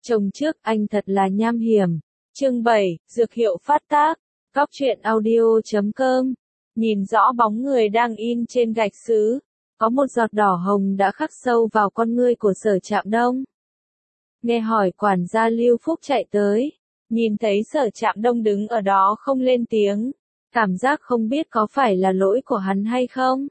Chồng trước anh thật là nham hiểm. Chương 7, dược hiệu phát tác. Góc truyện audio.com. Nhìn rõ bóng người đang in trên gạch sứ, có một giọt đỏ hồng đã khắc sâu vào con ngươi của Sở Trạm Đông. Nghe hỏi quản gia Lưu Phúc chạy tới, nhìn thấy Sở Trạm Đông đứng ở đó không lên tiếng, cảm giác không biết có phải là lỗi của hắn hay không.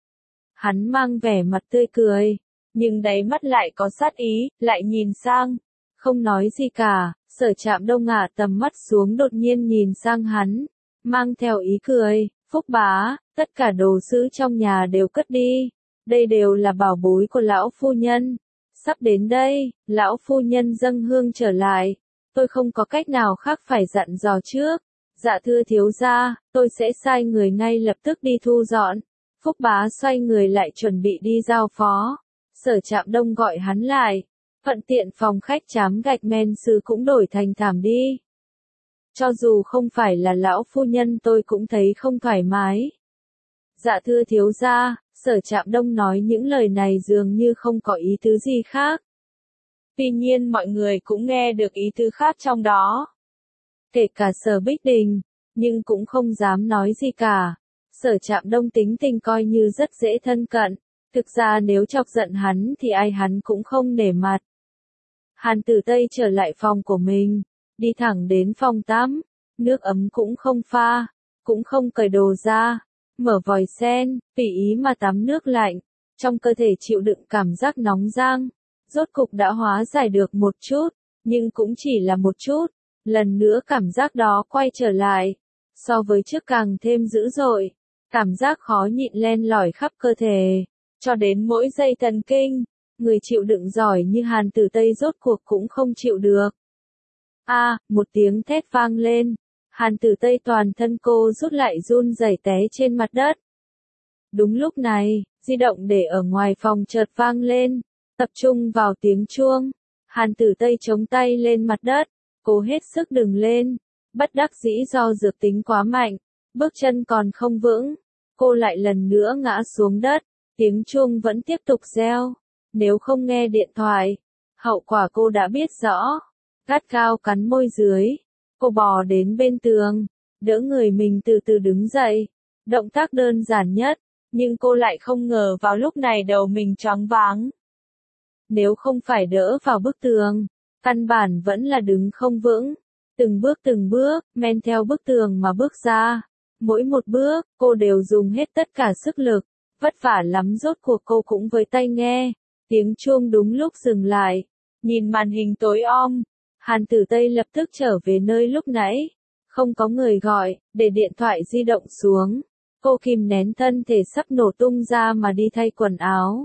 Hắn mang vẻ mặt tươi cười, nhưng đáy mắt lại có sát ý, lại nhìn sang, không nói gì cả. Sở Trạm Đông ngả tầm mắt xuống, đột nhiên nhìn sang hắn, mang theo ý cười, Phúc bá, tất cả đồ sứ trong nhà đều cất đi, đây đều là bảo bối của lão phu nhân. Sắp đến đây, lão phu nhân dâng hương trở lại, tôi không có cách nào khác phải dặn dò trước. Dạ thưa thiếu gia, tôi sẽ sai người ngay lập tức đi thu dọn. Phúc bá xoay người lại chuẩn bị đi giao phó. Sở Trạm Đông gọi hắn lại. Thuận tiện phòng khách chám gạch men sứ cũng đổi thành thảm đi. Cho dù không phải là lão phu nhân tôi cũng thấy không thoải mái. Dạ thưa thiếu gia, Sở Trạm Đông nói những lời này dường như không có ý tứ gì khác. Tuy nhiên mọi người cũng nghe được ý tứ khác trong đó. Kể cả Sở Bích Đình, nhưng cũng không dám nói gì cả. Sở Trạm Đông tính tình coi như rất dễ thân cận. Thực ra nếu chọc giận hắn thì ai hắn cũng không nể mặt. Hàn Tử Tây trở lại phòng của mình, đi thẳng đến phòng tắm, nước ấm cũng không pha, cũng không cởi đồ ra, mở vòi sen, tùy ý mà tắm nước lạnh, trong cơ thể chịu đựng cảm giác nóng rang, rốt cục đã hóa giải được một chút, nhưng cũng chỉ là một chút, lần nữa cảm giác đó quay trở lại, so với trước càng thêm dữ dội, cảm giác khó nhịn len lỏi khắp cơ thể, cho đến mỗi dây thần kinh. Người chịu đựng giỏi như Hàn Tử Tây rốt cuộc cũng không chịu được. Một tiếng thét vang lên. Hàn Tử Tây toàn thân cô rút lại run rẩy té trên mặt đất. Đúng lúc này, di động để ở ngoài phòng chợt vang lên, tập trung vào tiếng chuông. Hàn Tử Tây chống tay lên mặt đất, cố hết sức đứng lên, bất đắc dĩ do dược tính quá mạnh, bước chân còn không vững, cô lại lần nữa ngã xuống đất, tiếng chuông vẫn tiếp tục reo. Nếu không nghe điện thoại, hậu quả cô đã biết rõ. Gắt gao cắn môi dưới, cô bò đến bên tường, đỡ người mình từ từ đứng dậy. Động tác đơn giản nhất, nhưng cô lại không ngờ vào lúc này đầu mình choáng váng. Nếu không phải đỡ vào bức tường, căn bản vẫn là đứng không vững. Từng bước, men theo bức tường mà bước ra. Mỗi một bước, cô đều dùng hết tất cả sức lực. Vất vả lắm rốt cuộc cô cũng với tay nghe. Tiếng chuông đúng lúc dừng lại, nhìn màn hình tối om, Hàn Tử Tây lập tức trở về nơi lúc nãy, không có người gọi, để điện thoại di động xuống, cô kìm nén thân thể sắp nổ tung ra mà đi thay quần áo.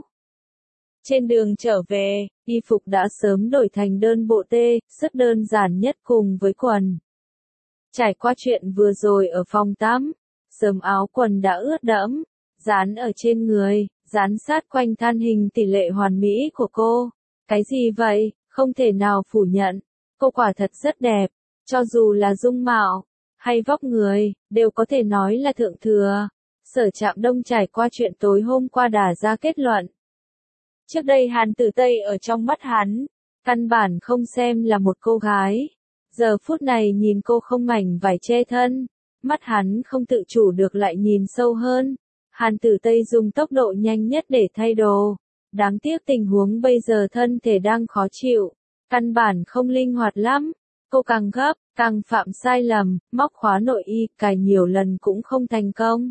Trên đường trở về, y phục đã sớm đổi thành đơn bộ tê, rất đơn giản nhất cùng với quần. Trải qua chuyện vừa rồi ở phòng tắm, sớm áo quần đã ướt đẫm, dán ở trên người. Dán sát quanh thân hình tỷ lệ hoàn mỹ của cô. Cái gì vậy, không thể nào phủ nhận. Cô quả thật rất đẹp, cho dù là dung mạo, hay vóc người, đều có thể nói là thượng thừa. Sở Trạm Đông trải qua chuyện tối hôm qua đã ra kết luận. Trước đây Hàn Tử Tây ở trong mắt hắn, căn bản không xem là một cô gái. Giờ phút này nhìn cô không mảnh vải che thân, mắt hắn không tự chủ được lại nhìn sâu hơn. Hàn Tử Tây dùng tốc độ nhanh nhất để thay đồ. Đáng tiếc tình huống bây giờ thân thể đang khó chịu. Căn bản không linh hoạt lắm. Cô càng gấp, càng phạm sai lầm, móc khóa nội y, cài nhiều lần cũng không thành công.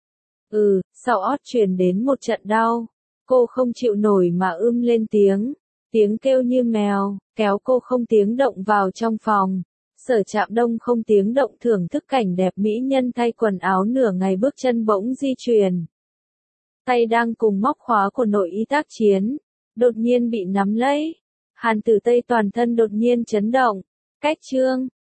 Sau ót truyền đến một trận đau. Cô không chịu nổi mà lên tiếng. Tiếng kêu như mèo, kéo cô không tiếng động vào trong phòng. Sở Trạm Đông không tiếng động thưởng thức cảnh đẹp mỹ nhân thay quần áo nửa ngày, bước chân bỗng di chuyển. Tay đang cùng móc khóa của nội y tác chiến, đột nhiên bị nắm lấy. Hàn Tử Tây toàn thân đột nhiên chấn động. Cách chương,